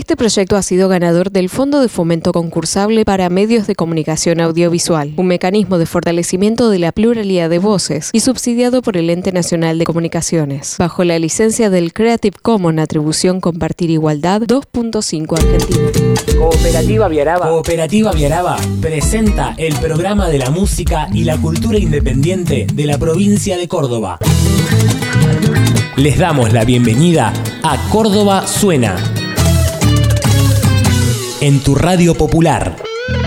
Este proyecto ha sido ganador del Fondo de Fomento Concursable para Medios de Comunicación Audiovisual, un mecanismo de fortalecimiento de la pluralidad de voces y subsidiado por el Ente Nacional de Comunicaciones, bajo la licencia del Creative Commons Atribución Compartir Igualdad 2.5 Argentina. Cooperativa Viaraba presenta el programa de la música y la cultura independiente de la provincia de Córdoba. Les damos la bienvenida a Córdoba Suena, en tu radio popular.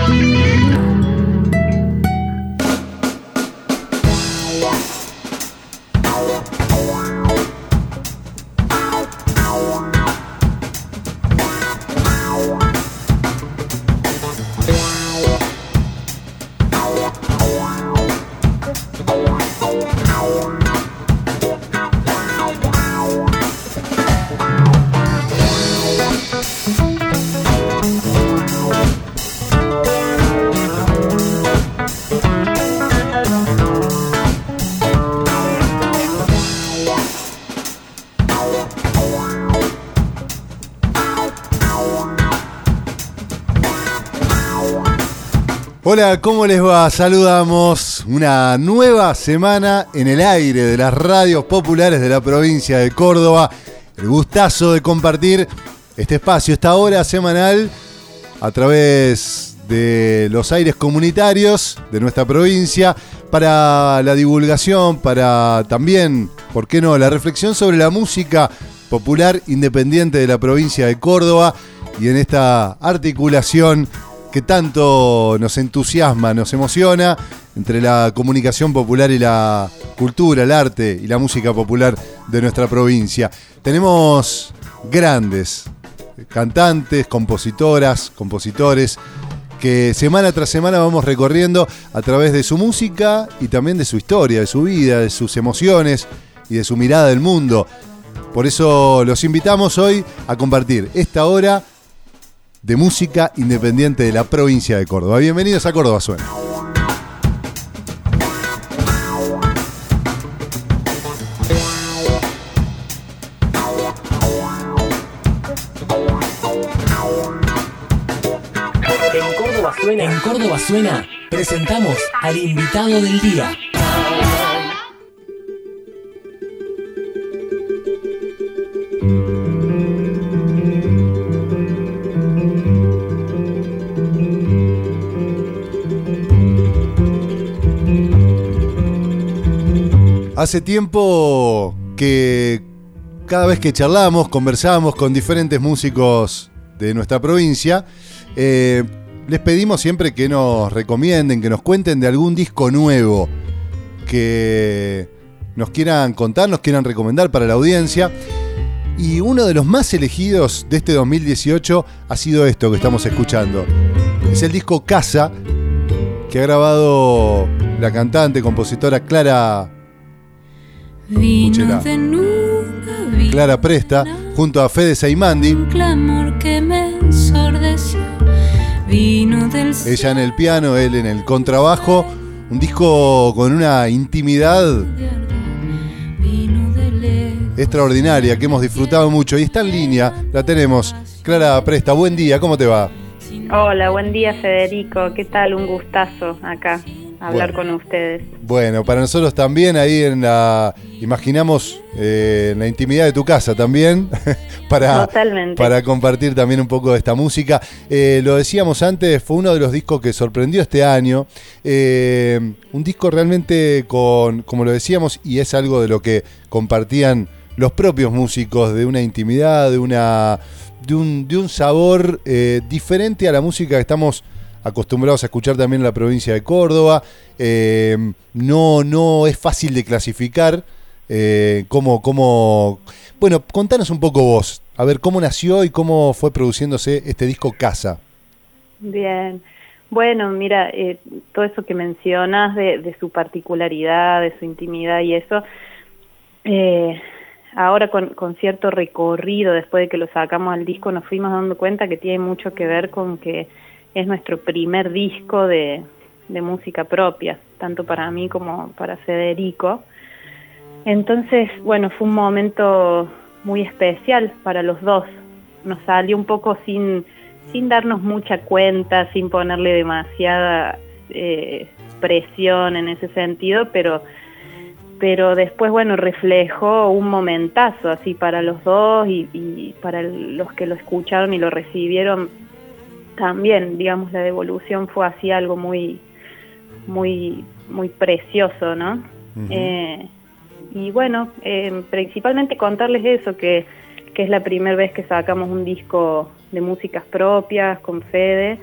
Hola, ¿cómo les va? Saludamos una nueva semana en el aire de las radios populares de la provincia de Córdoba. El gustazo de compartir este espacio, esta hora semanal, a través de los aires comunitarios de nuestra provincia, para la divulgación, para también, ¿por qué no?, la reflexión sobre la música popular independiente de la provincia de Córdoba, y en esta articulación que tanto nos entusiasma, nos emociona, entre la comunicación popular y la cultura, el arte y la música popular de nuestra provincia. Tenemos grandes cantantes, compositoras, compositores, que semana tras semana vamos recorriendo a través de su música y también de su historia, de su vida, de sus emociones y de su mirada del mundo. Por eso los invitamos hoy a compartir esta hora de música independiente de la provincia de Córdoba. Bienvenidos a Córdoba Suena. En Córdoba Suena presentamos al invitado del día. Hace tiempo que cada vez que charlamos, conversamos con diferentes músicos de nuestra provincia, les pedimos siempre que nos recomienden, que nos cuenten de algún disco nuevo que nos quieran contar, nos quieran recomendar para la audiencia. Y uno de los más elegidos de este 2018 ha sido esto que estamos escuchando. Es el disco Casa, que ha grabado la cantante, compositora Clara Presta, junto a Fede Seimandi. Ella en el piano, él en el contrabajo. Un disco con una intimidad extraordinaria que hemos disfrutado mucho. Y está en línea, la tenemos. Clara Presta, buen día, ¿cómo te va? Hola, buen día, Federico. ¿Qué tal? Un gustazo acá hablar con ustedes. Bueno, para nosotros también, ahí imaginamos en la intimidad de tu casa también, para compartir también un poco de esta música. Lo decíamos antes, fue uno de los discos que sorprendió este año. Un disco realmente como lo decíamos, y es algo de lo que compartían los propios músicos, de una intimidad, de un sabor diferente a la música que estamos acostumbrados a escuchar también en la provincia de Córdoba. No es fácil de clasificar. Bueno, contanos un poco vos, a ver cómo nació y cómo fue produciéndose este disco Casa. Bien, bueno, mira, todo eso que mencionas de su particularidad, de su intimidad y eso, ahora con cierto recorrido, después de que lo sacamos al disco, nos fuimos dando cuenta que tiene mucho que ver con que es nuestro primer disco de música propia, tanto para mí como para Federico. Entonces, bueno, fue un momento muy especial para los dos, nos salió un poco sin darnos mucha cuenta, sin ponerle demasiada presión en ese sentido, pero después, bueno, reflejó un momentazo así para los dos y para los que lo escucharon y lo recibieron también, digamos, la devolución fue así algo muy, muy, muy precioso, ¿no? Uh-huh. Y bueno, principalmente contarles eso, que es la primera vez que sacamos un disco de músicas propias con Fede,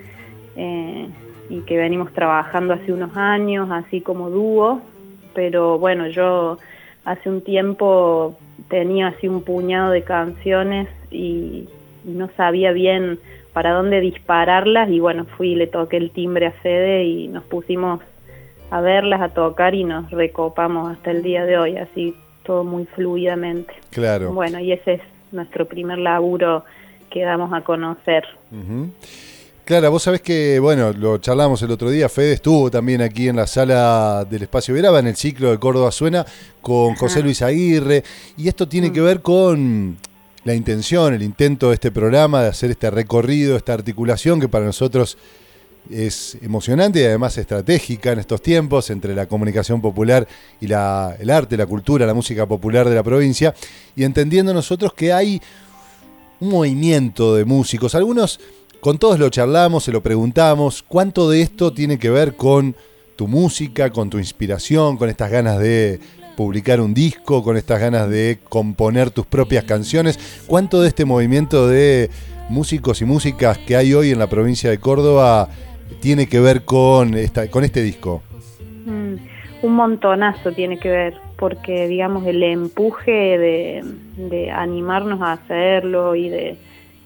y que venimos trabajando hace unos años, así como dúo, pero bueno, yo hace un tiempo tenía así un puñado de canciones y no sabía bien para dónde dispararlas, y bueno, le toqué el timbre a Fede y nos pusimos a verlas, a tocar, y nos recopamos hasta el día de hoy, así todo muy fluidamente. Claro. Bueno, y ese es nuestro primer laburo que damos a conocer. Uh-huh. Clara, vos sabés que, bueno, lo charlamos el otro día, Fede estuvo también aquí en la sala del Espacio Veraba, en el ciclo de Córdoba Suena, con José Luis Aguirre, y esto tiene que ver con la intención, el intento de este programa, de hacer este recorrido, esta articulación que para nosotros es emocionante y además estratégica en estos tiempos entre la comunicación popular y el arte, la cultura, la música popular de la provincia, y entendiendo nosotros que hay un movimiento de músicos, algunos, con todos lo charlamos, se lo preguntamos, ¿cuánto de esto tiene que ver con tu música, con tu inspiración, con estas ganas de publicar un disco, con estas ganas de componer tus propias canciones? ¿Cuánto de este movimiento de músicos y músicas que hay hoy en la provincia de Córdoba tiene que ver con este disco? Un montonazo tiene que ver, porque digamos el empuje de animarnos a hacerlo y de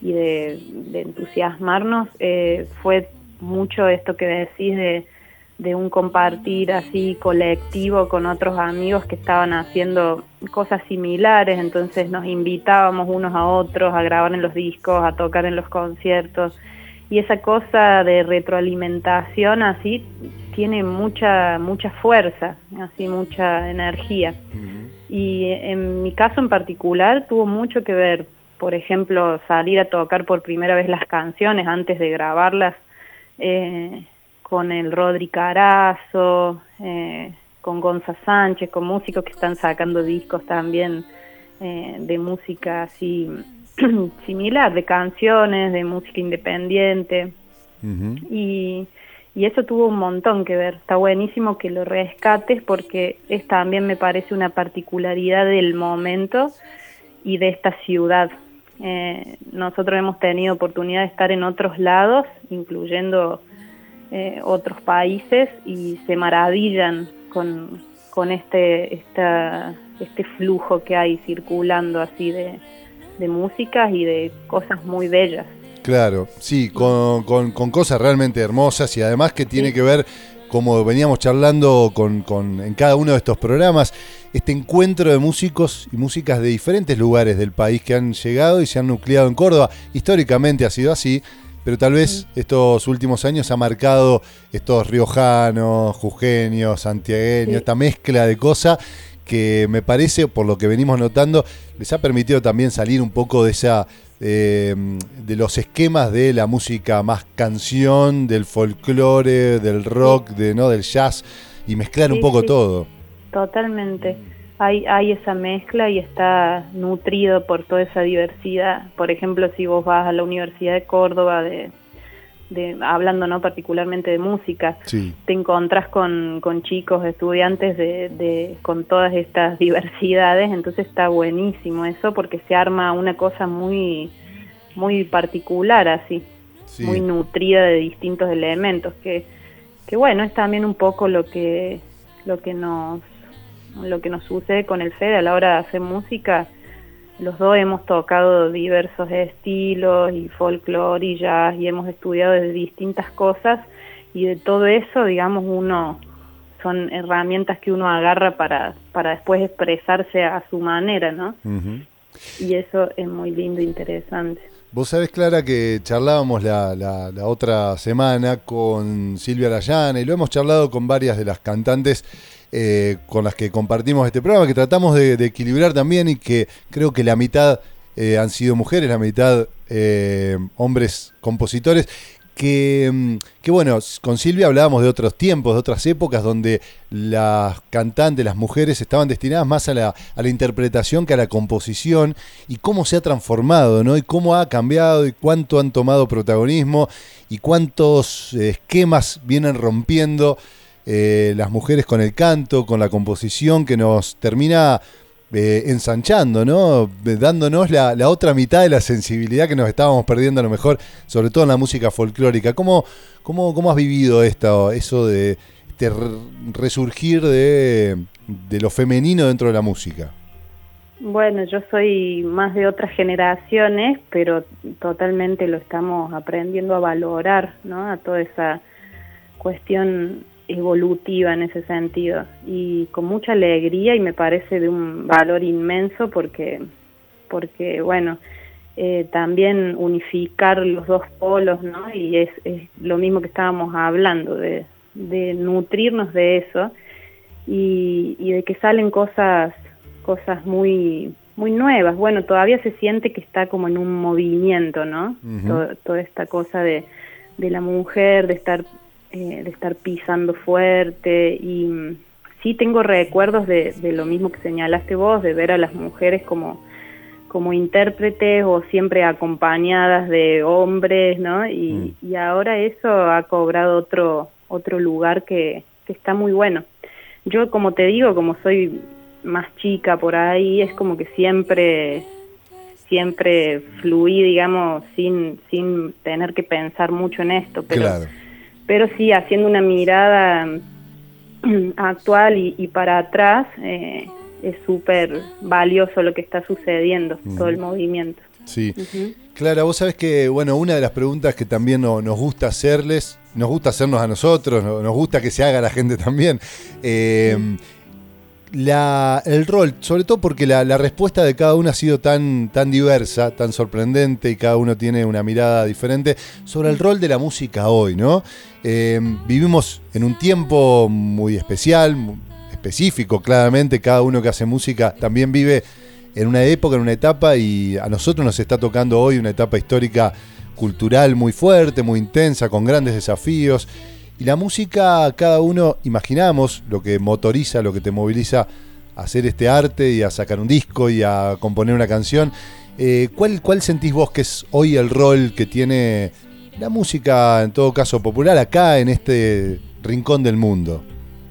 entusiasmarnos fue mucho esto que decís de un compartir así colectivo con otros amigos que estaban haciendo cosas similares, entonces nos invitábamos unos a otros a grabar en los discos, a tocar en los conciertos, y esa cosa de retroalimentación así tiene mucha fuerza, así mucha energía. Uh-huh. Y en mi caso en particular tuvo mucho que ver, por ejemplo, salir a tocar por primera vez las canciones antes de grabarlas, con el Rodri Carazo, con Gonza Sánchez, con músicos que están sacando discos también de música así similar, de canciones, de música independiente. Uh-huh. Y eso tuvo un montón que ver. Está buenísimo que lo rescates porque es también, me parece, una particularidad del momento y de esta ciudad. Nosotros hemos tenido oportunidad de estar en otros lados, incluyendo otros países, y se maravillan con este flujo que hay circulando así de músicas y de cosas muy bellas. Claro, sí, con cosas realmente hermosas, y además que tiene que ver, como veníamos charlando en cada uno de estos programas, este encuentro de músicos y músicas de diferentes lugares del país que han llegado y se han nucleado en Córdoba. Históricamente ha sido así, pero tal vez estos últimos años ha marcado estos riojanos, jujeños, santiagueños, esta mezcla de cosas que me parece, por lo que venimos notando, les ha permitido también salir un poco de esa de los esquemas de la música más canción, del folclore, del rock, del jazz, y mezclar un poco todo. Totalmente. Hay esa mezcla y está nutrido por toda esa diversidad. Por ejemplo, si vos vas a la Universidad de Córdoba, hablando no particularmente de música, te encontrás con chicos, estudiantes con todas estas diversidades, entonces está buenísimo eso, porque se arma una cosa muy, muy particular así, muy nutrida de distintos elementos, que bueno, es también un poco lo que nos sucede con el Fede a la hora de hacer música. Los dos hemos tocado diversos estilos y folclore y jazz, y hemos estudiado de distintas cosas, y de todo eso, digamos, son herramientas que uno agarra para después expresarse a su manera, ¿no? Uh-huh. Y eso es muy lindo e interesante. Vos sabés, Clara, que charlábamos la otra semana con Silvia Arayana, y lo hemos charlado con varias de las cantantes con las que compartimos este programa, que tratamos de equilibrar también, y que creo que la mitad han sido mujeres, la mitad hombres compositores, que bueno, con Silvia hablábamos de otros tiempos, de otras épocas donde las cantantes, las mujeres estaban destinadas más a la interpretación que a la composición, y cómo se ha transformado, ¿no? Y cómo ha cambiado y cuánto han tomado protagonismo y cuántos esquemas vienen rompiendo las mujeres con el canto, con la composición, que nos termina ensanchando, ¿no? Dándonos la otra mitad de la sensibilidad que nos estábamos perdiendo a lo mejor, sobre todo en la música folclórica. ¿Cómo has vivido eso de este resurgir de lo femenino dentro de la música? Bueno, yo soy más de otras generaciones, pero totalmente lo estamos aprendiendo a valorar, ¿no? A toda esa cuestión evolutiva en ese sentido, y con mucha alegría, y me parece de un valor inmenso porque bueno, también unificar los dos polos, ¿no? Y es lo mismo que estábamos hablando, de nutrirnos de eso, y de que salen cosas muy muy nuevas. Bueno, todavía se siente que está como en un movimiento, ¿no? Uh-huh. Toda esta cosa de la mujer, de estar pisando fuerte, y sí tengo recuerdos de lo mismo que señalaste vos, de ver a las mujeres como intérpretes o siempre acompañadas de hombres, ¿no? Y ahora eso ha cobrado otro lugar que está muy bueno. Yo, como te digo, como soy más chica por ahí, es como que siempre fluí, digamos, sin tener que pensar mucho en esto, pero claro. Pero sí, haciendo una mirada actual y para atrás, es súper valioso lo que está sucediendo, todo el movimiento. Sí. Uh-huh. Clara, vos sabés que, bueno, una de las preguntas que también nos gusta hacerles, nos gusta hacernos a nosotros, nos gusta que se haga a la gente también, el rol, sobre todo porque la respuesta de cada uno ha sido tan diversa, tan sorprendente, y cada uno tiene una mirada diferente sobre el rol de la música hoy, ¿no? Vivimos en un tiempo muy especial, muy específico, claramente. Cada uno que hace música también vive en una época, en una etapa, y a nosotros nos está tocando hoy una etapa histórica, cultural muy fuerte, muy intensa, con grandes desafíos. Y la música, cada uno imaginamos lo que motoriza, lo que te moviliza a hacer este arte y a sacar un disco y a componer una canción. ¿Cuál sentís vos que es hoy el rol que tiene la música, en todo caso popular, acá en este rincón del mundo?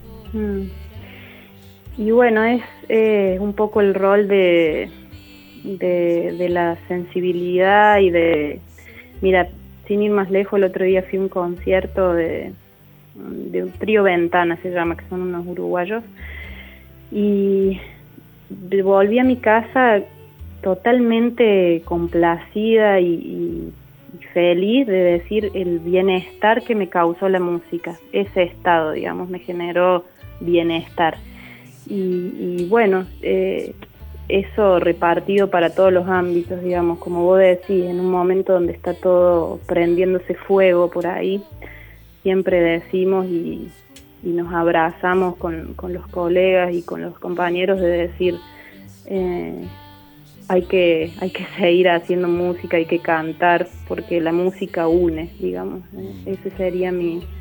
Y bueno, es un poco el rol de la sensibilidad y de... Mira, sin ir más lejos, el otro día fui a un concierto de un trío Ventana, se llama, que son unos uruguayos, y volví a mi casa totalmente complacida y feliz de decir el bienestar que me causó la música. Ese estado, digamos, me generó bienestar, y bueno, eso repartido para todos los ámbitos, digamos, como vos decís, en un momento donde está todo prendiéndose fuego por ahí, siempre decimos y nos abrazamos con los colegas y con los compañeros de decir, hay que seguir haciendo música, hay que cantar, porque la música une, digamos. Ese sería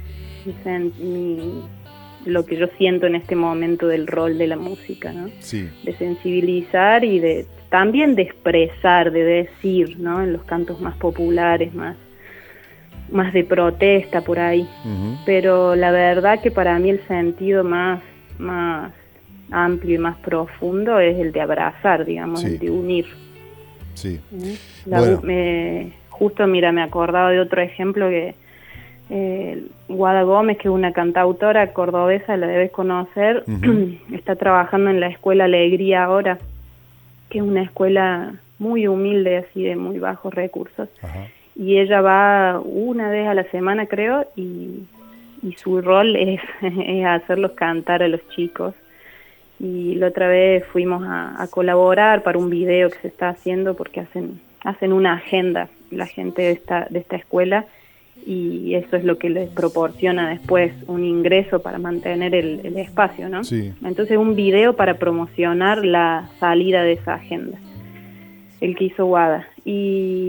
lo que yo siento en este momento del rol de la música, ¿no? Sí. De sensibilizar y también de expresar, de decir, ¿no? En los cantos más populares, más de protesta por ahí. Uh-huh. Pero la verdad que para mí el sentido más amplio y más profundo es el de abrazar, digamos, sí. El de unir. Sí. Bueno. Justo, mira, me acordaba de otro ejemplo que Guada Gómez, que es una cantautora cordobesa, la debes conocer. Uh-huh. Está trabajando en la Escuela Alegría ahora, que es una escuela muy humilde, así de muy bajos recursos. Uh-huh. Y ella va una vez a la semana, creo, y su rol es hacerlos cantar a los chicos. Y la otra vez fuimos a colaborar para un video que se está haciendo, porque hacen una agenda la gente de esta escuela, y eso es lo que les proporciona después un ingreso para mantener el espacio, ¿no? Sí. Entonces, un video para promocionar la salida de esa agenda, el que hizo Guada. Y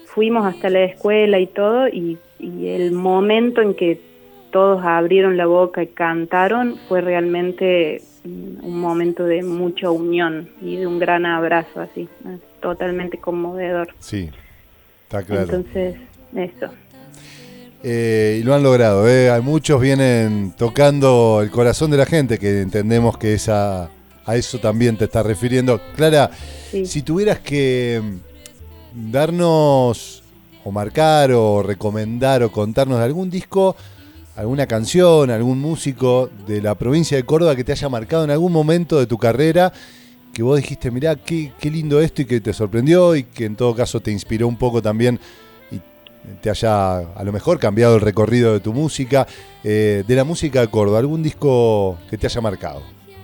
fuimos hasta la escuela y todo, y el momento en que todos abrieron la boca y cantaron fue realmente un momento de mucha unión y de un gran abrazo, así, totalmente conmovedor. Sí, está claro. Entonces, eso. Y lo han logrado, muchos vienen tocando el corazón de la gente, que entendemos que a eso también te estás refiriendo. Clara, sí. Si tuvieras que darnos o marcar o recomendar o contarnos de algún disco, alguna canción, algún músico de la provincia de Córdoba que te haya marcado en algún momento de tu carrera, que vos dijiste, mirá, qué lindo esto, y que te sorprendió y que en todo caso te inspiró un poco también y te haya a lo mejor cambiado el recorrido de tu música, de la música de Córdoba, algún disco que te haya marcado.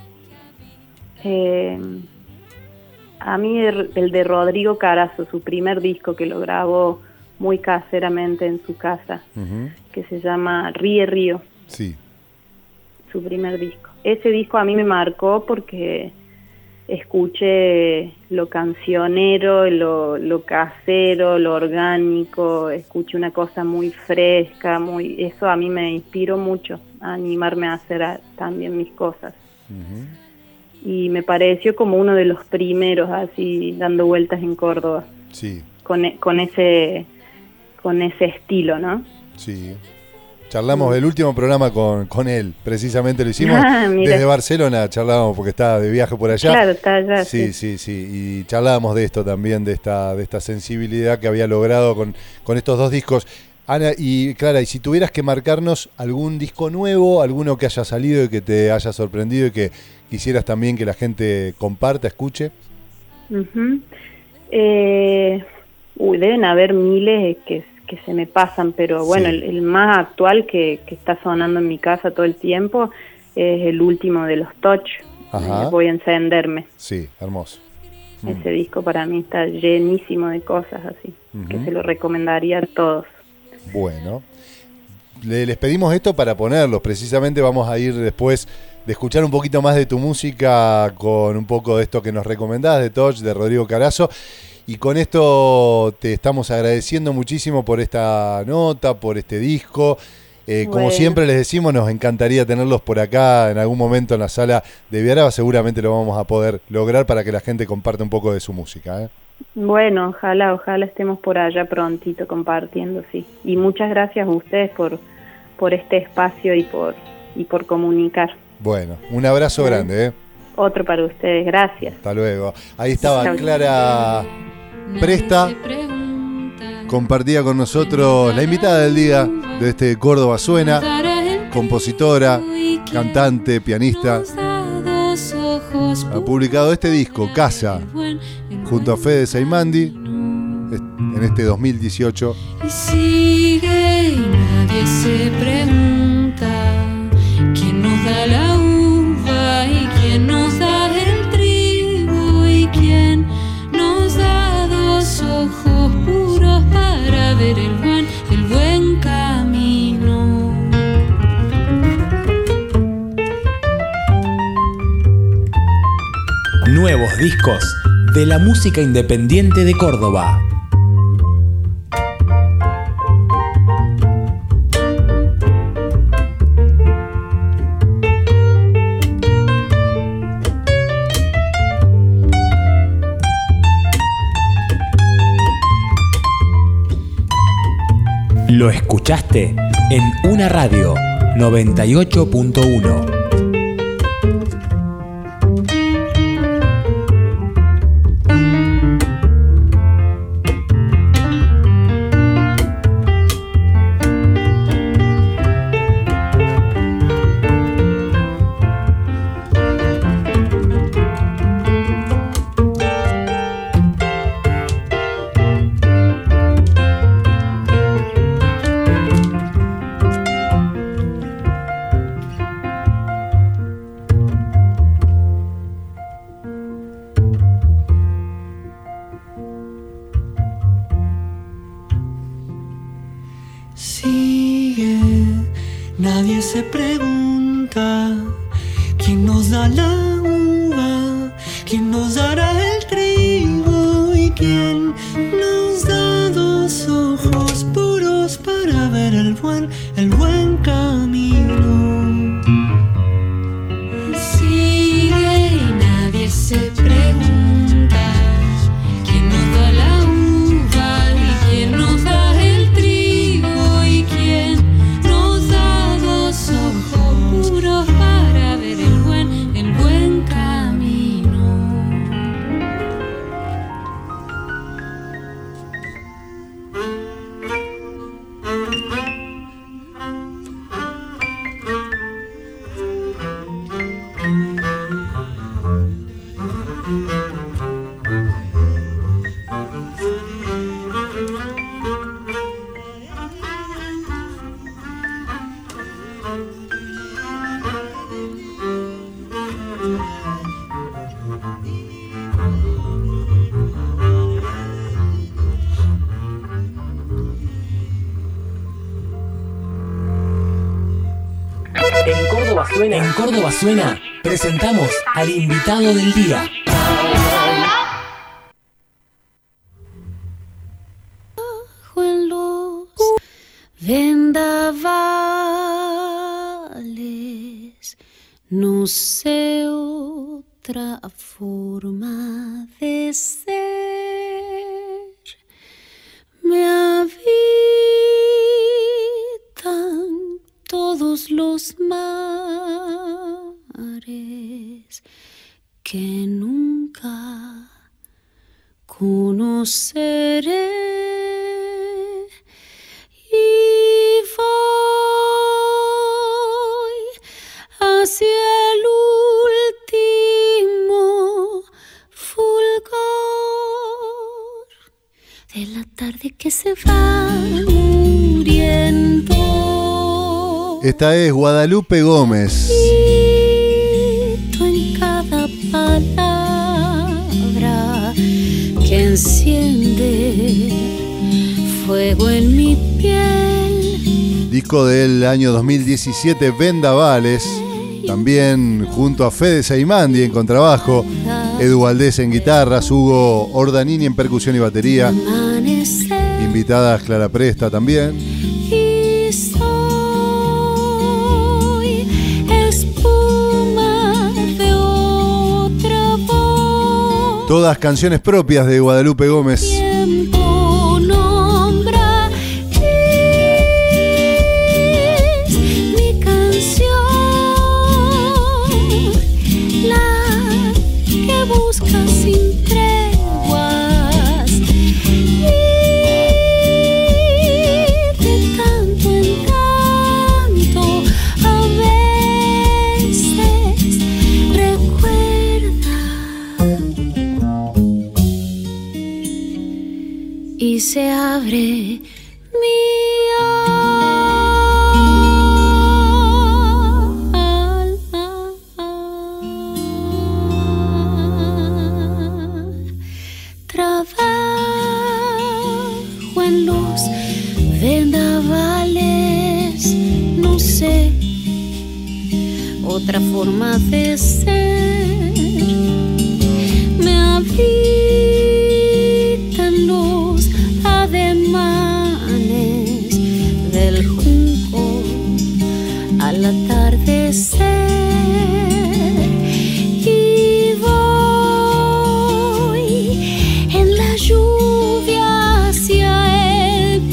A mí el de Rodrigo Carazo, su primer disco, que lo grabó muy caseramente en su casa, que se llama Ríe Río. Sí. Su primer disco. Ese disco a mí me marcó porque escuché lo cancionero, lo casero, lo orgánico, escuché una cosa muy fresca, eso a mí me inspiró mucho a animarme a hacer también mis cosas. Y me pareció como uno de los primeros así dando vueltas en Córdoba. Sí. Con ese estilo, ¿no? Sí. Charlamos el último programa con él, precisamente lo hicimos desde Barcelona, charlábamos porque estaba de viaje por allá. Claro, está allá. Sí, y charlábamos de esto también, de esta sensibilidad que había logrado con estos dos discos. Ana y Clara, y si tuvieras que marcarnos algún disco nuevo, alguno que haya salido y que te haya sorprendido y que quisieras también que la gente comparta, escuche. Deben haber miles que se me pasan, pero bueno, sí. El más actual que está sonando en mi casa todo el tiempo es el último de los Touch. Voy a encenderme. Sí, hermoso. Ese disco para mí está llenísimo de cosas así, que se lo recomendaría a todos. Bueno, les pedimos esto para ponerlos, precisamente vamos a ir después de escuchar un poquito más de tu música con un poco de esto que nos recomendás, de Touch, de Rodrigo Carazo. Y con esto te estamos agradeciendo muchísimo por esta nota, por este disco. Como siempre les decimos, nos encantaría tenerlos por acá en algún momento en la sala de Viaraba. Seguramente lo vamos a poder lograr para que la gente comparta un poco de su música. Bueno, ojalá estemos por allá prontito compartiendo, sí. Y muchas gracias a ustedes por este espacio y por comunicar. Bueno, un abrazo grande. Otro para ustedes, gracias. Hasta luego. Ahí estaba Clara Presta, compartía con nosotros la invitada del día de este Córdoba Suena, compositora, cantante, pianista. Ha publicado este disco, Casa, junto a Fede Seimandi, en este 2018. Y sigue y nadie se pregunta quién nos da la uva y quién nos da el trigo y quién nos da dos ojos puros para ver el buen camino. Nuevos discos de la música independiente de Córdoba. Lo escuchaste en Una Radio 98.1. Sigue, nadie se pregunta quién nos da la uva, quién nos dará el trigo y quién nos da dos los ojos puros para ver el buen camino. Sigue y nadie se pregunta quién nos da la uva y quién nos da el trigo y quién nos da los ojos puros para ver el buen camino. En Córdoba Suena presentamos al invitado del día. En los vendavales, no sé otra forma de ser. Me habitan todos los mares que nunca conoceré. Y voy hacia el último fulgor de la tarde que se va muriendo. Esta es Guadalupe Gómez. En cada palabra que enciende fuego en mi piel. Disco del año 2017, Vendavales. También junto a Fede Seimandi en contrabajo, Edu Valdés en guitarras, Hugo Ordanini en percusión y batería. Invitadas Clara Presta también. Y soy espuma de otra voz. Todas canciones propias de Guadalupe Gómez. Tiempo nombra, es mi canción, la que busca sin treguas. Y de tanto en tanto a veces recuerda y se abre mi alma. Trabajo en los vendavales, no sé otra forma de ser. Me habitan los ademanes del junco al atardecer. Y voy en la lluvia hacia el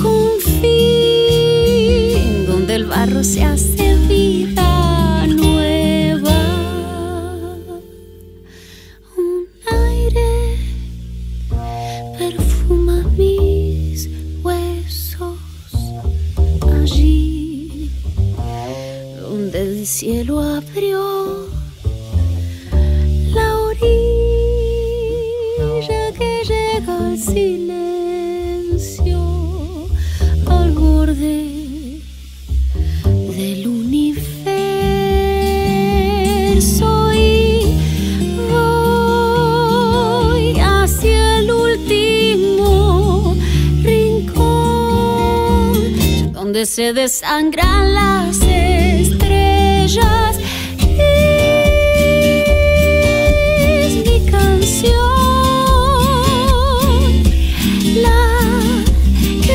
confín donde el barro se hace vida nueva. Un aire perfuma mis huesos allí donde el cielo abrió la orilla que llega al silencio, al borde del universo. Y voy hacia el último rincón donde se desangran las estrellas. Es mi canción, la que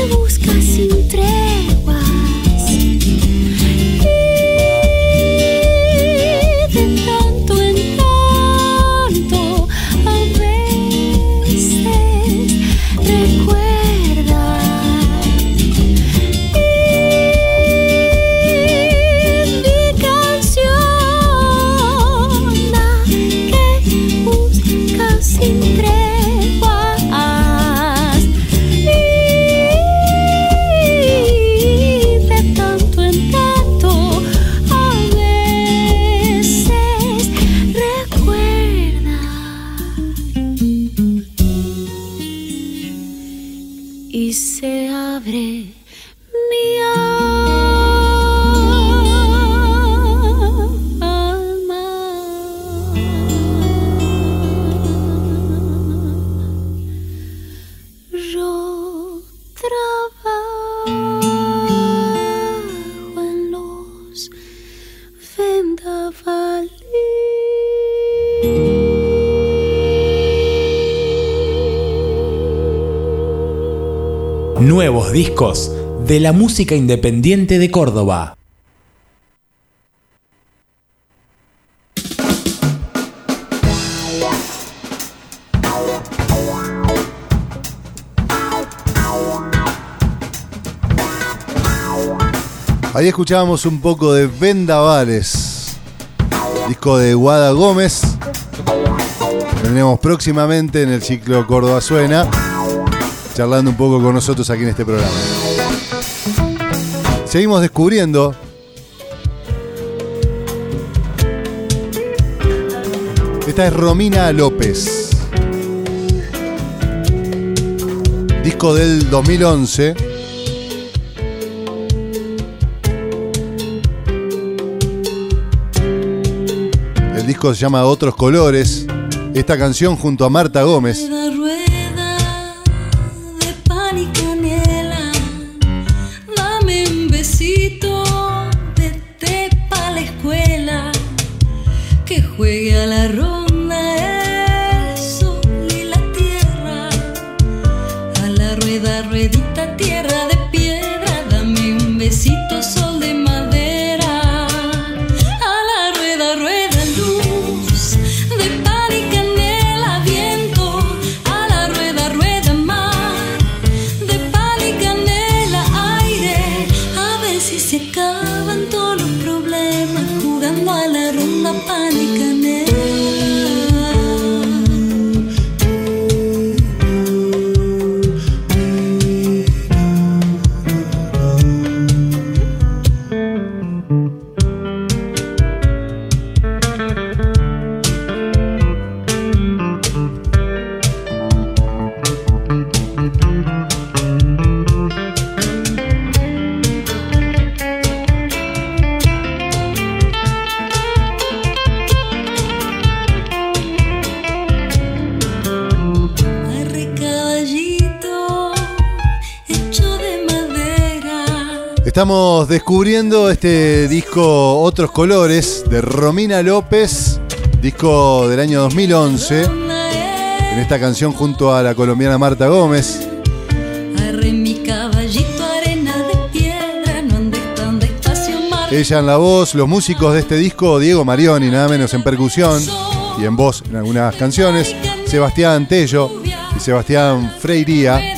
Nuevos discos de la música independiente de Córdoba. Ahí escuchábamos un poco de Vendavales, disco de Guada Gómez. Tenemos próximamente en el ciclo Córdoba Suena, charlando un poco con nosotros aquí en este programa. Seguimos descubriendo esta es Romina López, disco del 2011. El disco se llama Otros Colores. Esta canción junto a Marta Gómez. Juegue a la ronda el sol y la tierra, a la rueda, ruedita, tierra de piedra, dame un besito, sol de madera, a la rueda, rueda, luz de pan y canela, viento, a la rueda, rueda, mar de pan y canela, aire, a ver si se acaban todos los problemas, jugando a la ronda, pan y canela. Estamos descubriendo este disco Otros Colores de Romina López, disco del año 2011, en esta canción junto a la colombiana Marta Gómez. Ella en la voz, los músicos de este disco, Diego Marioni, nada menos en percusión y en voz en algunas canciones, Sebastián Tello y Sebastián Freiría.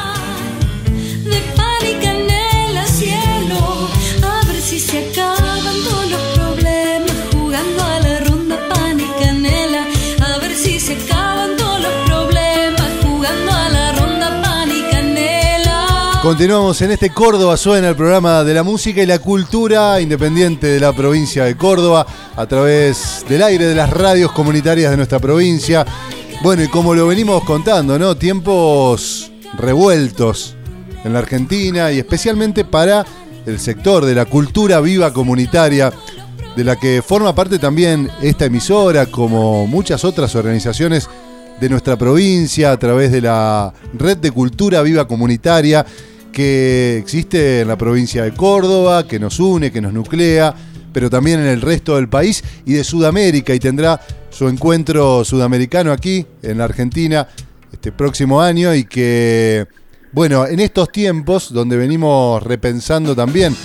Continuamos en este Córdoba Suena, el programa de la música y la cultura independiente de la provincia de Córdoba, a través del aire de las radios comunitarias de nuestra provincia. Bueno, y como lo venimos contando, ¿no? Tiempos revueltos en la Argentina y especialmente para el sector de la cultura viva comunitaria, de la que forma parte también esta emisora, como muchas otras organizaciones de nuestra provincia, a través de la Red de Cultura Viva Comunitaria, que existe en la provincia de Córdoba, que nos une, que nos nuclea, pero también en el resto del país y de Sudamérica, y tendrá su encuentro sudamericano aquí en la Argentina este próximo año, y que, bueno, en estos tiempos donde venimos repensando también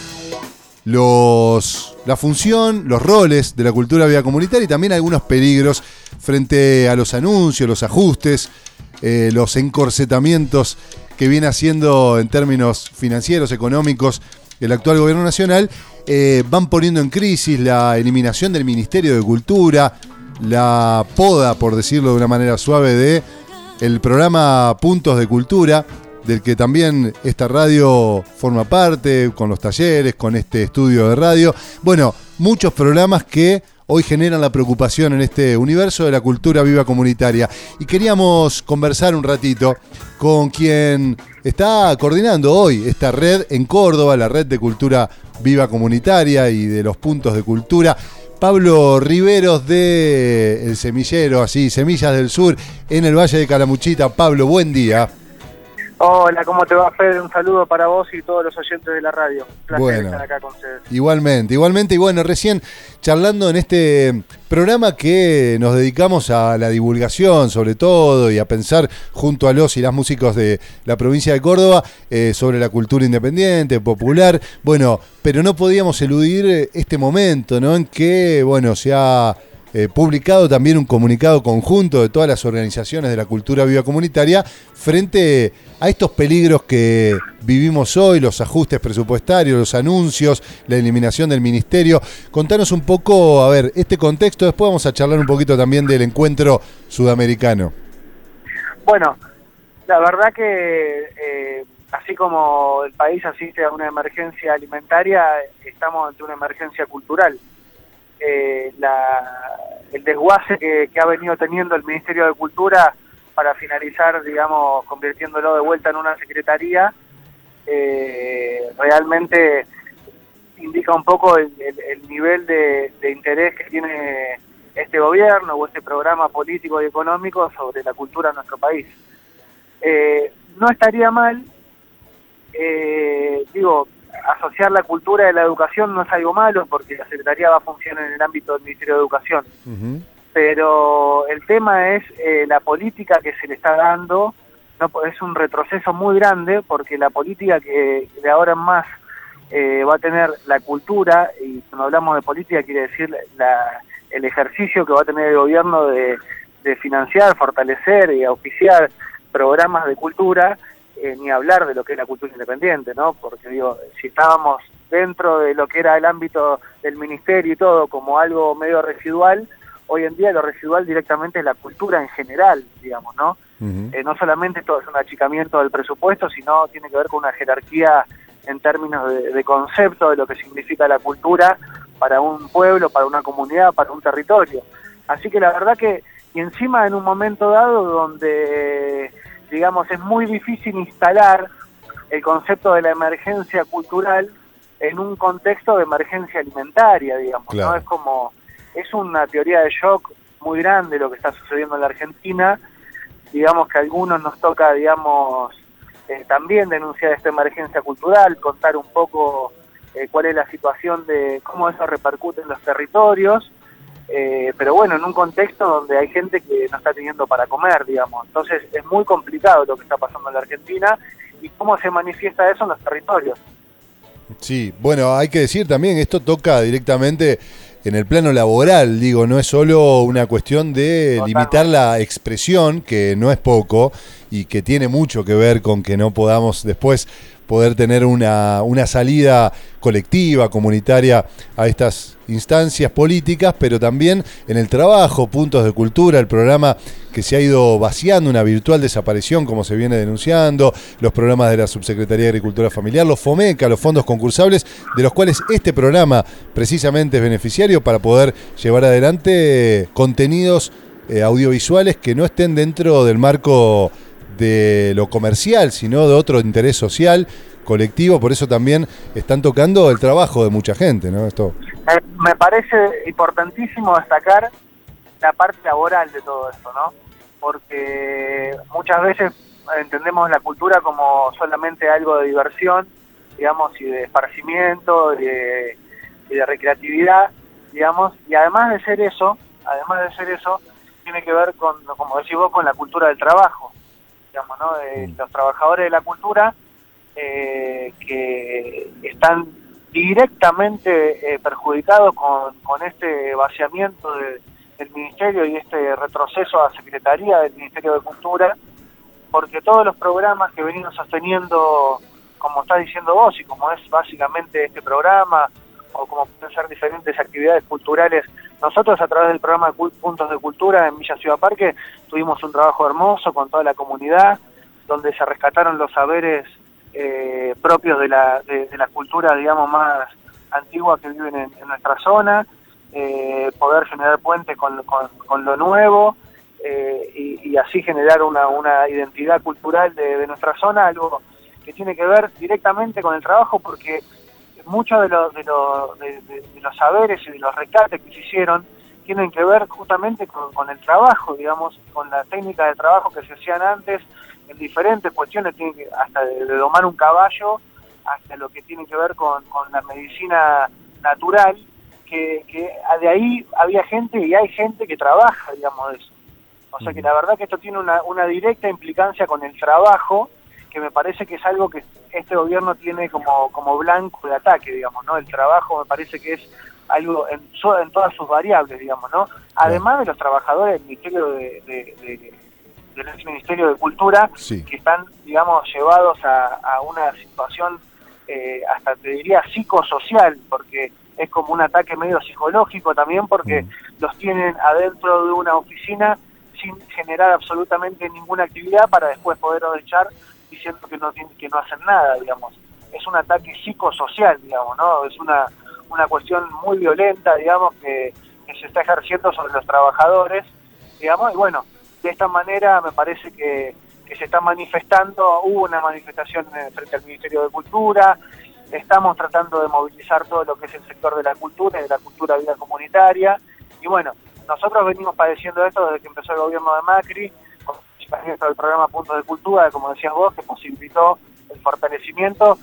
la función, los roles de la cultura viva comunitaria y también algunos peligros frente a los anuncios, los ajustes, los encorsetamientos que viene haciendo en términos financieros, económicos, el actual gobierno nacional, van poniendo en crisis la eliminación del Ministerio de Cultura, la poda, por decirlo de una manera suave, de el programa Puntos de Cultura, del que también esta radio forma parte, con los talleres, con este estudio de radio. Bueno, muchos programas que hoy generan la preocupación en este universo de la cultura viva comunitaria. Y queríamos conversar un ratito con quien está coordinando hoy esta red en Córdoba, la red de cultura viva comunitaria y de los puntos de cultura. Pablo Riveros de El Semillero, así, Semillas del Sur, en el Valle de Calamuchita. Pablo, buen día. Hola, ¿cómo te va, Fede? Un saludo para vos y todos los oyentes de la radio. Un placer Bueno, estar acá con ustedes. Igualmente. Y bueno, recién charlando en este programa que nos dedicamos a la divulgación, sobre todo, y a pensar junto a los y las músicos de la provincia de Córdoba sobre la cultura independiente, popular. Bueno, pero no podíamos eludir este momento, ¿no? En que, bueno, se ha publicado también un comunicado conjunto de todas las organizaciones de la cultura viva comunitaria frente a estos peligros que vivimos hoy, los ajustes presupuestarios, los anuncios, la eliminación del ministerio. Contanos un poco, a ver, este contexto, después vamos a charlar un poquito también del encuentro sudamericano. Bueno, la verdad que así como el país asiste a una emergencia alimentaria, estamos ante una emergencia cultural. El desguace que ha venido teniendo el Ministerio de Cultura para finalizar, digamos, convirtiéndolo de vuelta en una secretaría, realmente indica un poco el nivel de interés que tiene este gobierno o este programa político y económico sobre la cultura en nuestro país. No estaría mal, asociar la cultura de la educación no es algo malo, porque la Secretaría va a funcionar en el ámbito del Ministerio de Educación. Uh-huh. Pero el tema es la política que se le está dando, no, es un retroceso muy grande, porque la política que de ahora en más va a tener la cultura, y cuando hablamos de política quiere decir el ejercicio que va a tener el gobierno de financiar, fortalecer y auspiciar programas de cultura, ni hablar de lo que es la cultura independiente, ¿no? Porque digo, si estábamos dentro de lo que era el ámbito del ministerio y todo como algo medio residual, hoy en día lo residual directamente es la cultura en general, digamos, ¿no? Uh-huh. No solamente todo es un achicamiento del presupuesto, sino tiene que ver con una jerarquía en términos de concepto de lo que significa la cultura para un pueblo, para una comunidad, para un territorio. Así que la verdad que, y encima en un momento dado donde, digamos, es muy difícil instalar el concepto de la emergencia cultural en un contexto de emergencia alimentaria, digamos, claro. ¿No? Es una teoría de shock muy grande lo que está sucediendo en la Argentina. Digamos que a algunos nos toca, digamos, también denunciar esta emergencia cultural, contar un poco cuál es la situación de cómo eso repercute en los territorios, pero bueno, en un contexto donde hay gente que no está teniendo para comer, digamos. Entonces es muy complicado lo que está pasando en la Argentina y cómo se manifiesta eso en los territorios. Sí, bueno, hay que decir también, esto toca directamente en el plano laboral, digo, no es solo una cuestión de totalmente limitar la expresión, que no es poco, y que tiene mucho que ver con que no podamos después poder tener una salida colectiva, comunitaria a estas instancias políticas, pero también en el trabajo, Puntos de Cultura, el programa que se ha ido vaciando, una virtual desaparición, como se viene denunciando, los programas de la Subsecretaría de Agricultura Familiar, los FOMECA, los fondos concursables, de los cuales este programa precisamente es beneficiario para poder llevar adelante contenidos audiovisuales que no estén dentro del marco de lo comercial, sino de otro interés social, colectivo. Por eso también están tocando el trabajo de mucha gente, ¿no? Esto me parece importantísimo destacar la parte laboral de todo esto, ¿no? Porque muchas veces entendemos la cultura como solamente algo de diversión, digamos, y de esparcimiento, y de recreatividad, digamos, y además de ser eso, tiene que ver con, como decís vos, con la cultura del trabajo, digamos, ¿no? Los trabajadores de la cultura que están directamente perjudicados con este vaciamiento del Ministerio y este retroceso a Secretaría del Ministerio de Cultura, porque todos los programas que venimos sosteniendo, como estás diciendo vos, y como es básicamente este programa, o como pueden ser diferentes actividades culturales, nosotros a través del programa de Puntos de Cultura en Villa Ciudad Parque tuvimos un trabajo hermoso con toda la comunidad, donde se rescataron los saberes propios de la cultura, digamos, más antigua que viven en nuestra zona, poder generar puentes con lo nuevo, y así generar una identidad cultural de nuestra zona, algo que tiene que ver directamente con el trabajo, porque muchos de los saberes y de los rescates que se hicieron tienen que ver justamente con el trabajo, digamos, con la técnica de trabajo que se hacían antes, en diferentes cuestiones, hasta de domar un caballo, hasta lo que tiene que ver con la medicina natural, que de ahí había gente y hay gente que trabaja, digamos, de eso. O sea que la verdad que esto tiene una directa implicancia con el trabajo, que me parece que es algo que este gobierno tiene como blanco de ataque, digamos, ¿no? El trabajo me parece que es algo en todas sus variables, digamos, ¿no? Además de los trabajadores del Ministerio del ex Ministerio de Cultura, sí, que están, digamos, llevados a una situación hasta te diría psicosocial, porque es como un ataque medio psicológico también, porque los tienen adentro de una oficina sin generar absolutamente ninguna actividad para después poderlos echar diciendo que no hacen nada, digamos. Es un ataque psicosocial, digamos, ¿no? Es una cuestión muy violenta, digamos, que se está ejerciendo sobre los trabajadores, digamos, y bueno, de esta manera me parece que se está manifestando. Hubo una manifestación frente al Ministerio de Cultura, estamos tratando de movilizar todo lo que es el sector de la cultura y de la cultura vida comunitaria, y bueno, nosotros venimos padeciendo esto desde que empezó el gobierno de Macri, con el programa Puntos de Cultura, como decías vos, que posibilitó el fortalecimiento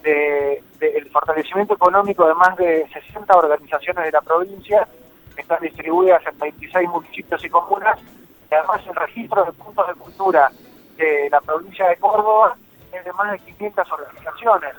económico de más de 60 organizaciones de la provincia, que están distribuidas en 26 municipios y comunas, y además el registro de puntos de cultura de la provincia de Córdoba es de más de 500 organizaciones.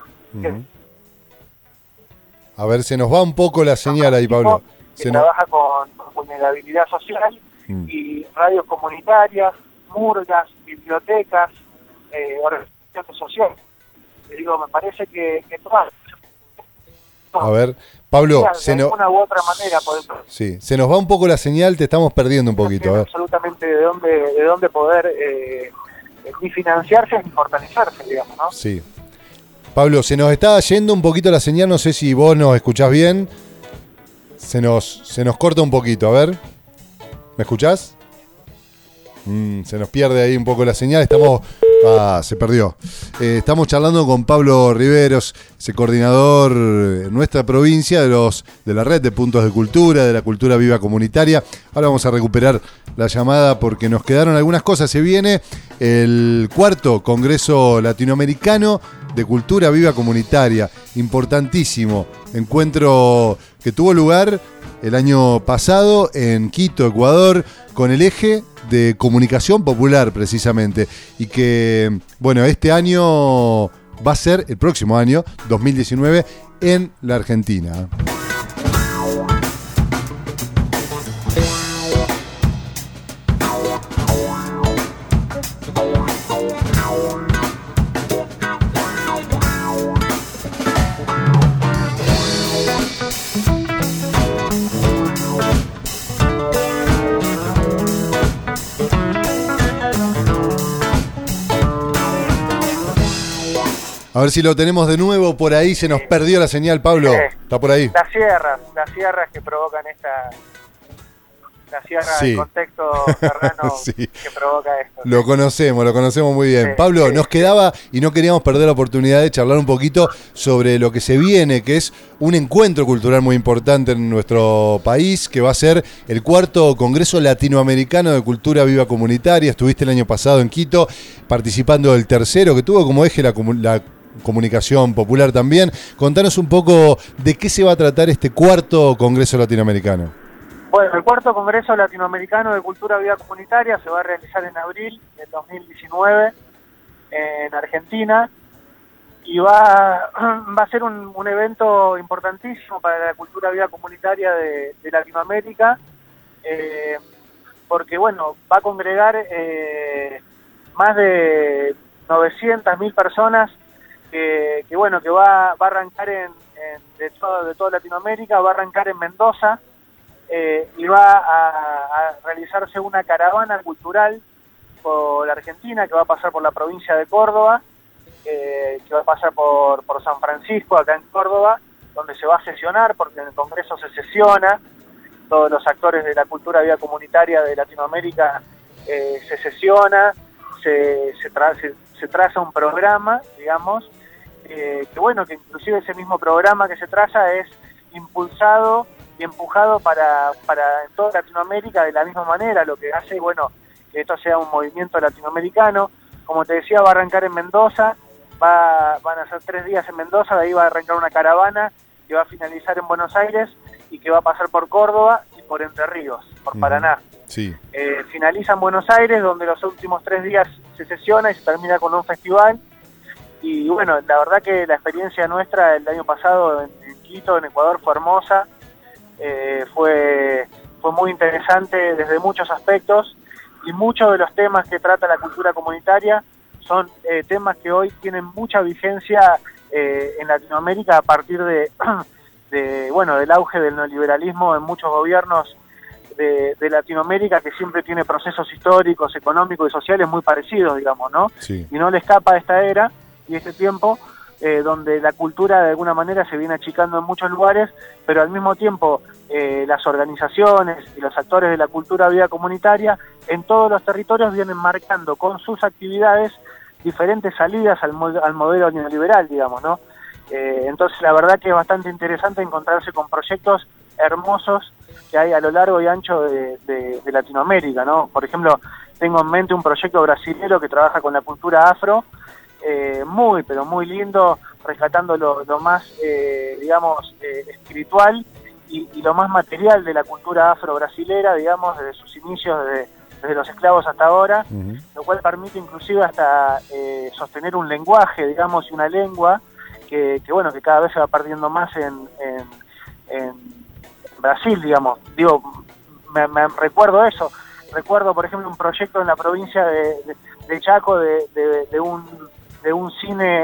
A ver, se nos va un poco la señal ahí, Pablo. Que trabaja con vulnerabilidad social y radios comunitarias, murgas, bibliotecas, organizaciones sociales. Te digo, me parece que todas. A ver, Pablo, de una u otra manera, sí, se nos va un poco la señal, te estamos perdiendo un poquito. No absolutamente de dónde poder ni financiarse ni fortalecerse, digamos, ¿no? Sí. Pablo, se nos está yendo un poquito la señal, no sé si vos nos escuchás bien. Se nos corta un poquito, a ver. ¿Me escuchás? Se nos pierde ahí un poco la señal. Se perdió. Estamos charlando con Pablo Riveros, ese coordinador en nuestra provincia de la red de puntos de cultura, de la cultura viva comunitaria. Ahora vamos a recuperar la llamada porque nos quedaron algunas cosas. Se viene el 4º Congreso Latinoamericano de Cultura Viva Comunitaria. Importantísimo encuentro que tuvo lugar el año pasado en Quito, Ecuador, con el eje de comunicación popular precisamente, y que, bueno, este año va a ser, el próximo año, 2019, en la Argentina. A ver si lo tenemos de nuevo por ahí, se nos perdió la señal, Pablo. ¿Está por ahí? Las sierras que provocan la sierra, sí, el contexto serrano, sí, que provoca esto. Lo conocemos muy bien. Sí, Pablo, sí, nos quedaba y no queríamos perder la oportunidad de charlar un poquito sobre lo que se viene, que es un encuentro cultural muy importante en nuestro país, que va a ser el 4º Congreso Latinoamericano de Cultura Viva Comunitaria. Estuviste el año pasado en Quito participando del 3º, que tuvo como eje la comunicación popular también. Contanos un poco de qué se va a tratar este 4º Congreso Latinoamericano. Bueno, el 4º Congreso Latinoamericano de Cultura Viva Comunitaria se va a realizar en abril del 2019 en Argentina, y va a ser un evento importantísimo para la cultura viva comunitaria de Latinoamérica, porque bueno, va a congregar más de 900.000 personas que va a arrancar de toda Latinoamérica, va a arrancar en Mendoza, y va a realizarse una caravana cultural por la Argentina, que va a pasar por la provincia de Córdoba, que va a pasar por San Francisco, acá en Córdoba, donde se va a sesionar, porque en el Congreso se sesiona, todos los actores de la cultura vida comunitaria de Latinoamérica se sesiona, se traza un programa, digamos, que inclusive ese mismo programa que se traza es impulsado y empujado para en toda Latinoamérica de la misma manera, lo que hace, que esto sea un movimiento latinoamericano. Como te decía, va a arrancar en Mendoza, van a ser 3 días en Mendoza, de ahí va a arrancar una caravana que va a finalizar en Buenos Aires y que va a pasar por Córdoba y por Entre Ríos, por Paraná. Sí. Finaliza en Buenos Aires, donde los últimos 3 días se sesiona y se termina con un festival. Y la verdad que la experiencia nuestra el año pasado en Quito, en Ecuador, fue hermosa. Fue muy interesante desde muchos aspectos, y muchos de los temas que trata la cultura comunitaria son temas que hoy tienen mucha vigencia en Latinoamérica a partir del auge del neoliberalismo en muchos gobiernos de Latinoamérica, que siempre tiene procesos históricos, económicos y sociales muy parecidos, digamos, ¿no? Sí. Y no le escapa a esta era y este tiempo donde la cultura de alguna manera se viene achicando en muchos lugares, pero al mismo tiempo las organizaciones y los actores de la cultura vida comunitaria en todos los territorios vienen marcando con sus actividades diferentes salidas al modelo neoliberal, digamos, ¿no? Entonces la verdad que es bastante interesante encontrarse con proyectos hermosos que hay a lo largo y ancho de Latinoamérica, ¿no? Por ejemplo, tengo en mente un proyecto brasilero que trabaja con la cultura afro, pero muy lindo, rescatando lo más, espiritual y lo más material de la cultura afro-brasilera, digamos, desde sus inicios, desde los esclavos hasta ahora, lo cual permite inclusive hasta sostener un lenguaje, digamos, y una lengua que cada vez se va perdiendo más en Brasil, digamos. Me recuerdo eso. Recuerdo, por ejemplo, un proyecto en la provincia de Chaco de un cine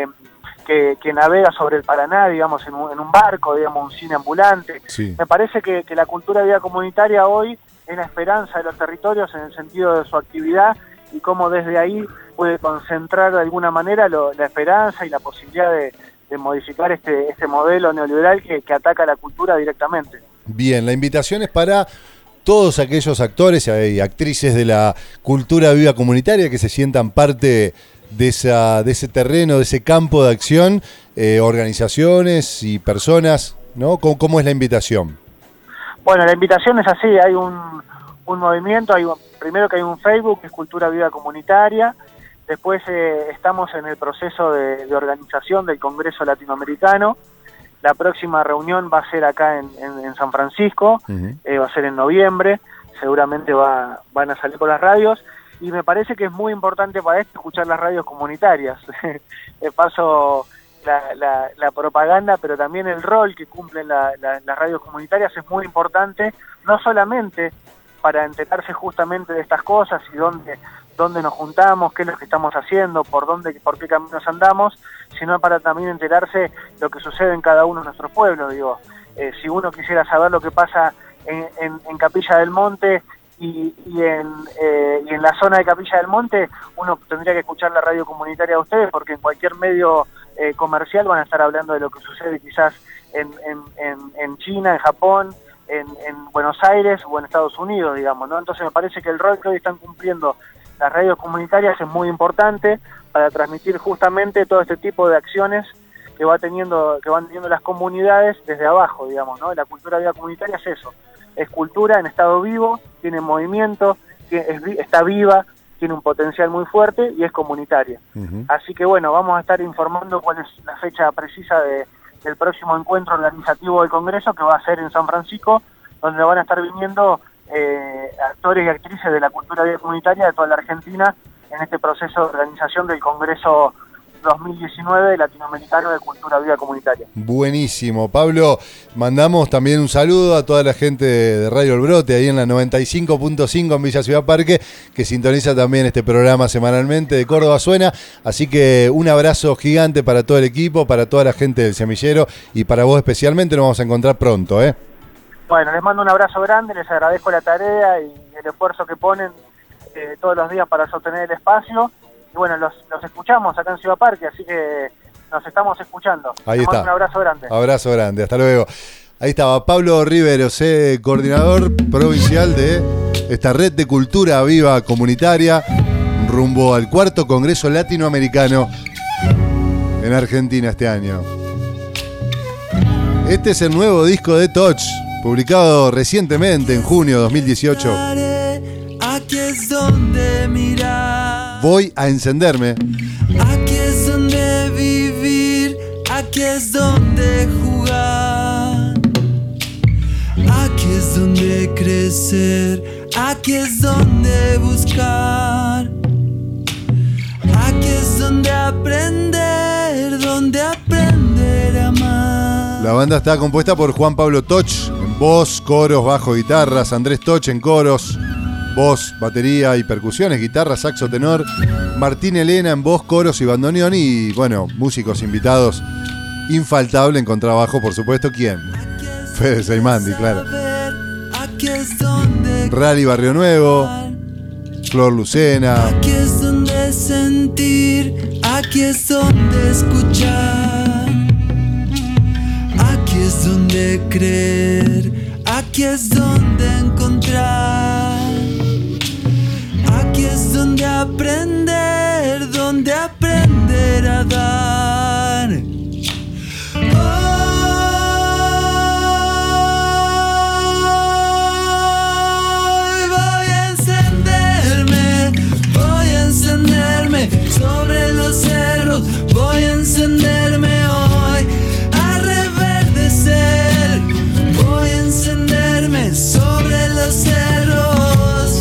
que navega sobre el Paraná, digamos, en un barco, digamos, un cine ambulante. Sí. Me parece que la cultura de vida comunitaria hoy es la esperanza de los territorios en el sentido de su actividad y cómo desde ahí puede concentrar de alguna manera la esperanza y la posibilidad de modificar este modelo neoliberal que ataca a la cultura directamente. Bien, la invitación es para todos aquellos actores y actrices de la cultura viva comunitaria que se sientan parte de ese terreno, de ese campo de acción, organizaciones y personas, ¿no? ¿Cómo es la invitación? Bueno, la invitación es así, hay un movimiento, primero que hay un Facebook, que es Cultura Viva Comunitaria, después estamos en el proceso de organización del Congreso Latinoamericano. La próxima reunión va a ser acá en San Francisco, va a ser en noviembre, seguramente van a salir por las radios, y me parece que es muy importante para esto escuchar las radios comunitarias. Paso la propaganda, pero también el rol que cumplen las radios comunitarias es muy importante, no solamente para enterarse justamente de estas cosas y dónde nos juntamos, qué es lo que estamos haciendo, por qué caminos andamos, sino para también enterarse lo que sucede en cada uno de nuestros pueblos. Si uno quisiera saber lo que pasa en Capilla del Monte y en la zona de Capilla del Monte, uno tendría que escuchar la radio comunitaria de ustedes, porque en cualquier medio comercial van a estar hablando de lo que sucede quizás en China, en Japón, en Buenos Aires o en Estados Unidos, digamos, ¿no? Entonces me parece que el rol que hoy están cumpliendo las radios comunitarias es muy importante para transmitir justamente todo este tipo de acciones que van teniendo las comunidades desde abajo, digamos, ¿no? La cultura viva comunitaria es eso, es cultura en estado vivo, tiene movimiento, está viva, tiene un potencial muy fuerte y es comunitaria. Así que vamos a estar informando cuál es la fecha precisa del próximo encuentro organizativo del Congreso, que va a ser en San Francisco, donde van a estar viniendo actores y actrices de la cultura viva comunitaria de toda la Argentina en este proceso de organización del Congreso 2019 Latinoamericano de Cultura Viva Comunitaria. Buenísimo. Pablo, mandamos también un saludo a toda la gente de Radio El Brote, ahí en la 95.5 en Villa Ciudad Parque, que sintoniza también este programa semanalmente de Córdoba Suena. Así que un abrazo gigante para todo el equipo, para toda la gente del Semillero y para vos especialmente. Nos vamos a encontrar pronto, ¿eh? Bueno, les mando un abrazo grande, les agradezco la tarea y el esfuerzo que ponen todos los días para sostener el espacio. Y los escuchamos acá en Ciudad Parque, así que nos estamos escuchando. Ahí está. Un abrazo grande. Abrazo grande, hasta luego. Ahí estaba Pablo Riveros, coordinador provincial de esta red de cultura viva comunitaria rumbo al 4º Congreso Latinoamericano en Argentina este año. Este es el nuevo disco de Toch, publicado recientemente en junio de 2018. Aquí es donde mirar. Voy a encenderme. Aquí es donde vivir. Aquí es donde jugar. Aquí es donde crecer. Aquí es donde buscar. Aquí es donde aprender a amar. La banda está compuesta por Juan Pablo Toch en voz, coros, bajo, guitarras, Andrés Toch en coros, voz, batería y percusiones, guitarra, saxo tenor, Martín Elena en voz, coros y bandoneón y, bueno, músicos invitados. Infaltable en contrabajo, por supuesto, ¿quién? Fede Seimandi, claro. Rally Barrio Nuevo, Flor Lucena. Aquí es donde sentir, aquí es donde escuchar, aquí es donde creer, aquí es donde encontrar, aquí es donde aprender a dar. Sobre los cerros voy a encenderme hoy, a reverdecer. Voy a encenderme sobre los cerros.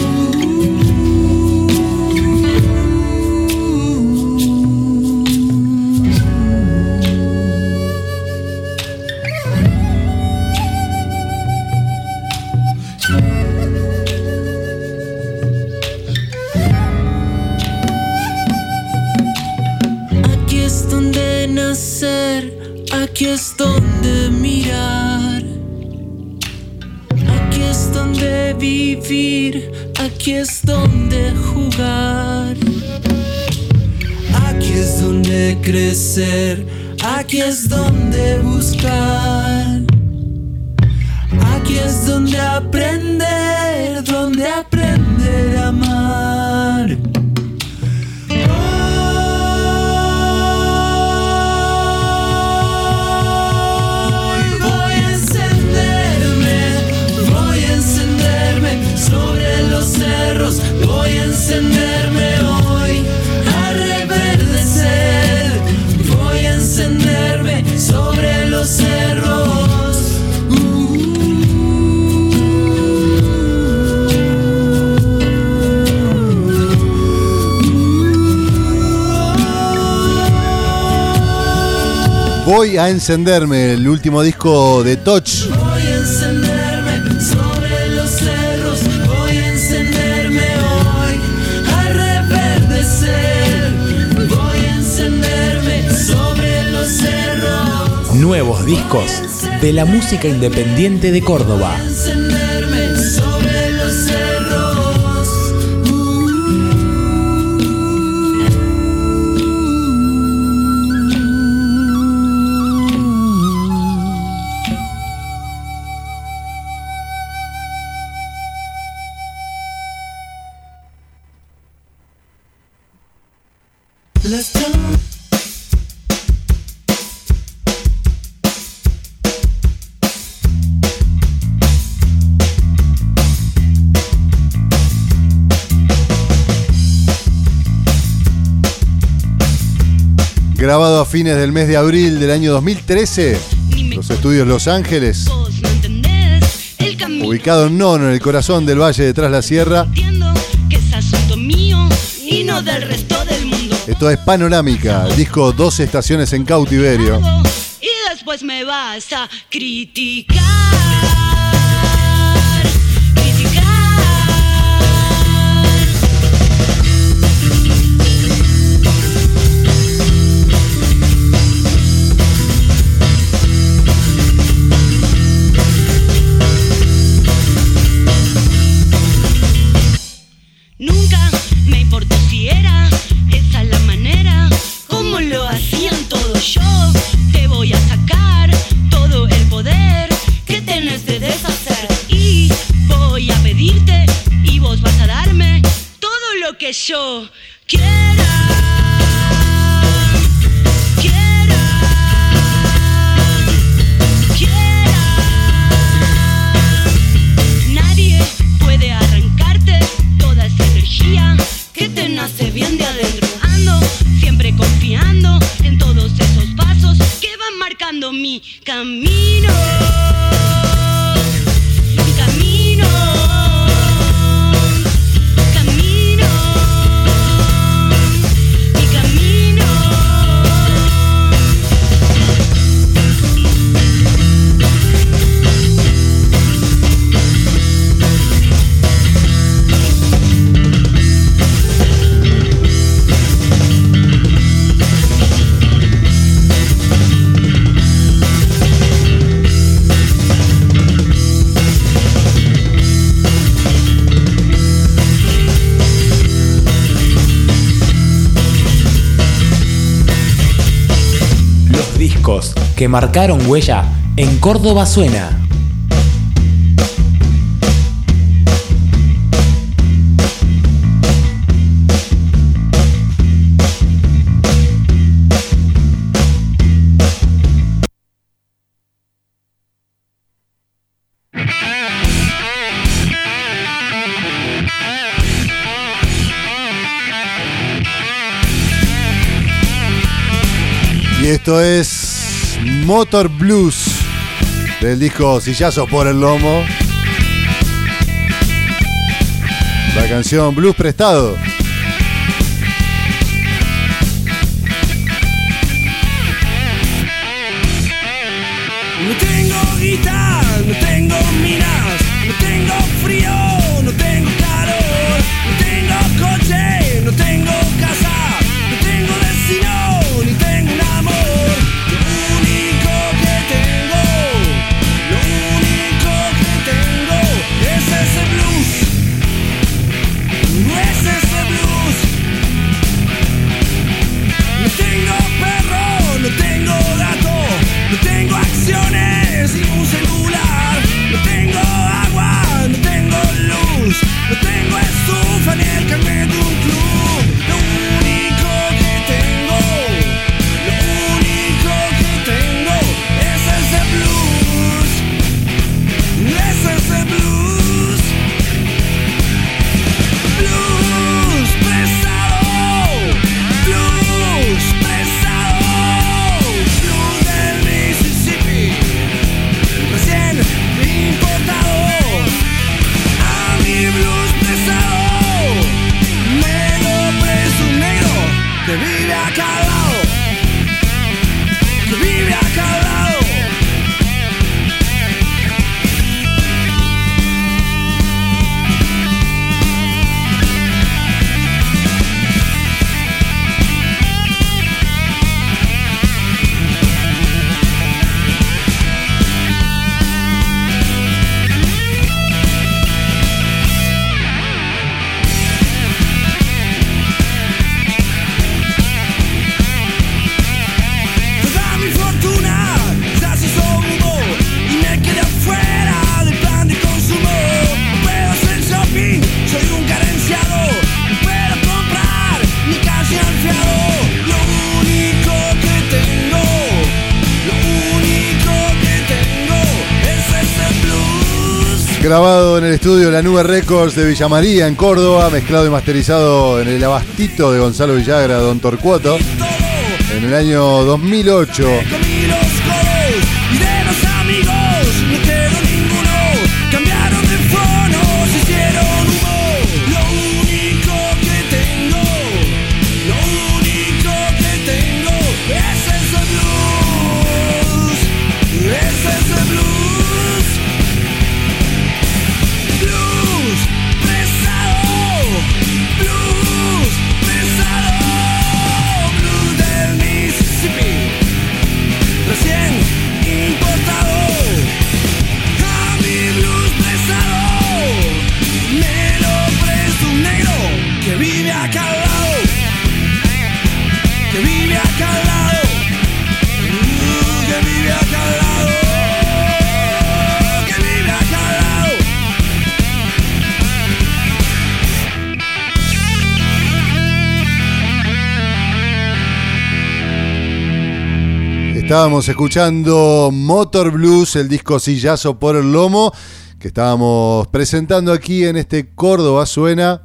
Aquí es donde mirar, aquí es donde vivir, aquí es donde jugar, aquí es donde crecer, aquí es donde buscar, aquí es donde aprender a amar. Voy a encenderme hoy, a reverdecer. Voy a encenderme sobre los cerros. Voy a encenderme, el último disco de Toch. Voy a encenderme sobre los cerros. Voy a encenderme hoy, a reverdecer. Voy a encenderme sobre los cerros. Nuevos discos de la música independiente de Córdoba. Voy a encenderme sobre los cerros. Let's go. Grabado a fines del mes de abril del año 2013, los estudios Los Ángeles, ubicado en Nono, en el corazón del Valle de Tras la Sierra. Que es asunto mío y no del resto del mundo. Esto es Panorámica, el disco 12 estaciones en cautiverio. Y después me vas a criticar. Nunca me importó si era esa la manera como lo hacían todos. Yo te voy a sacar todo el poder yo quiera. Nadie puede arrancarte toda esa energía que te nace bien de adentro. Ando siempre confiando en todos esos pasos que van marcando mi camino. Mi camino. Camino. Mi camino. Discos que marcaron huella en Córdoba Suena. Y esto es Motor Blues del disco Sillazo por el Lomo. La canción Blues Prestado. No tengo guitarra, no tengo minas, no tengo frío, no tengo calor, no tengo coche, no tengo casa, no tengo vecino, ni tengo un amor. Lo único que tengo es ese blues, es ese blues. No tengo perro, no tengo gato, no tengo acciones y un celular. No tengo agua, no tengo luz, no tengo estufa ni el carnet de un club. Lo único que tengo es ese blues, es ese blues. Blues pesado, blues pesado, blues del Mississippi, recién importado. A mi blues pesado me lo presta un negro que vive acá al lado, que vive acá al lado. Toda mi fortuna ya se hizo humo y me quedé afuera del plan de consumo. No puedo hacer shopping, soy un carenciado. No puedo comprar ni casi al fiado. Lo único que tengo es ese blues. Grabado en el estudio La Nube Records de Villa María en Córdoba, mezclado y masterizado en el Abastito de Gonzalo Villagra, Don Torcuato, en el año 2008. Comí los codos y de los amigos no quedó ninguno. Cambiaron de fono, se hicieron humo. Lo único que tengo es ese blues, es ese blues. Blues pesado, blues del Mississippi, Estábamos escuchando Motor Blues, el disco Sillazo por el Lomo, que estábamos presentando aquí en este Córdoba Suena.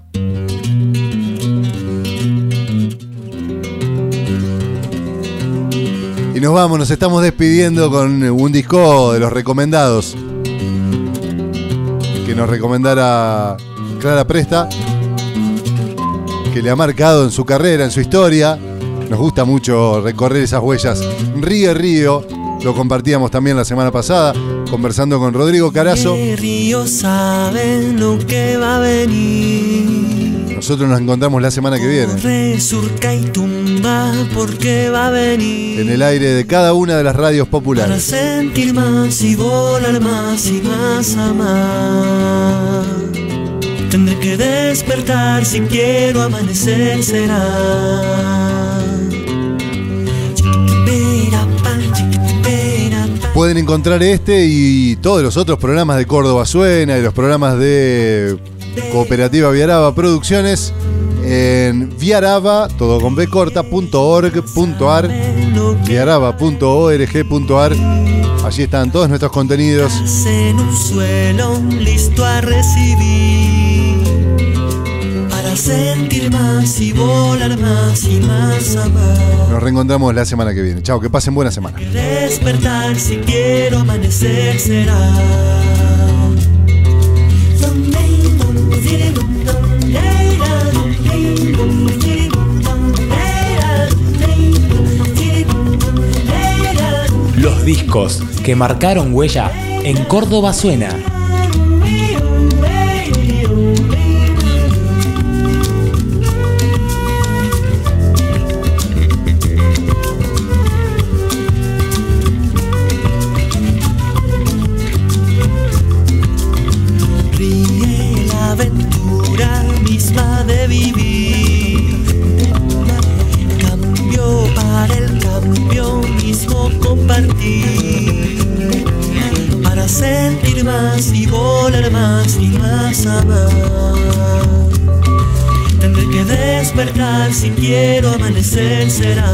Y nos estamos despidiendo con un disco de los recomendados que nos recomendara Clara Presta, que le ha marcado en su carrera, en su historia. Nos gusta mucho recorrer esas huellas. Río Río, lo compartíamos también la semana pasada, conversando con Rodrigo Carazo. Río saben lo que va a venir. Nosotros nos encontramos la semana que viene. Resurca y tumba porque va a venir. En el aire de cada una de las radios populares. Para sentir más y volar más y más amar. Tendré que despertar si quiero amanecer será. Pueden encontrar este y todos los otros programas de Córdoba Suena y los programas de Cooperativa Viaraba Producciones en viaraba, todo con B corta, .org.ar, viaraba.org.ar. Allí están todos nuestros contenidos. En un suelo listo a recibir, para sentir más y volar más y más amar. Nos reencontramos la semana que viene. Chao, que pasen buena semana. Despertar si quiero amanecer será. Los discos que marcaron huella en Córdoba Suena. Ríe la aventura misma de vivir. Cambio para el cambio mismo compartir. Para sentir más y volar más y más amar. Tendré que despertar si quiero amanecer será.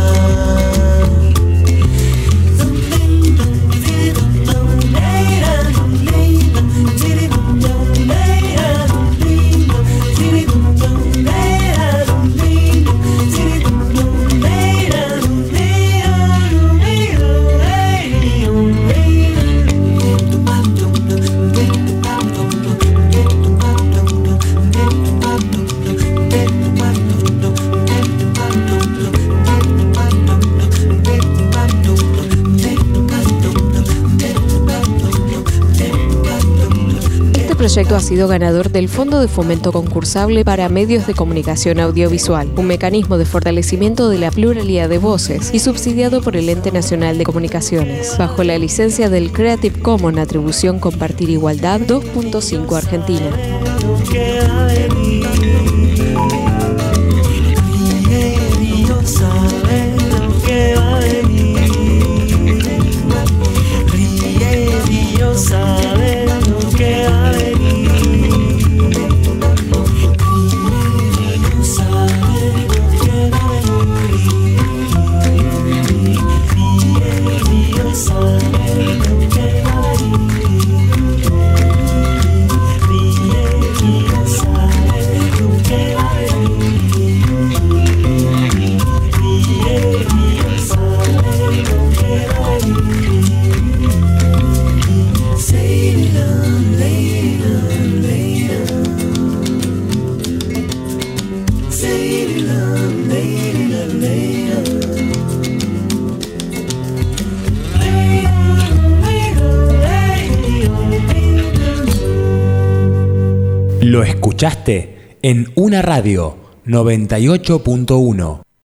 El proyecto ha sido ganador del Fondo de Fomento Concursable para Medios de Comunicación Audiovisual, un mecanismo de fortalecimiento de la pluralidad de voces y subsidiado por el Ente Nacional de Comunicaciones, bajo la licencia del Creative Commons Atribución Compartir Igualdad 2.5 Argentina. Lo escuchaste en Una Radio 98.1.